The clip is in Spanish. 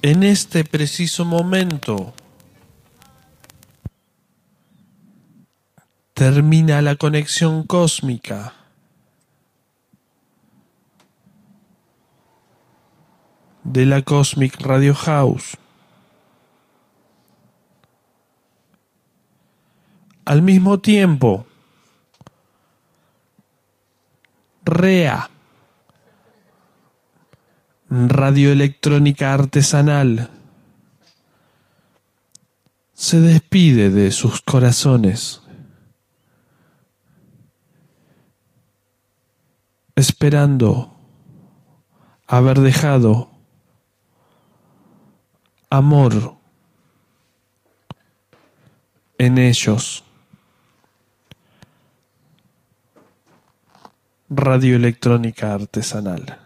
En este preciso momento termina la conexión cósmica de la Cosmic Radio House. Al mismo tiempo, REA, radioelectrónica artesanal, se despide de sus corazones, esperando haber dejado amor en ellos. Radioelectrónica artesanal.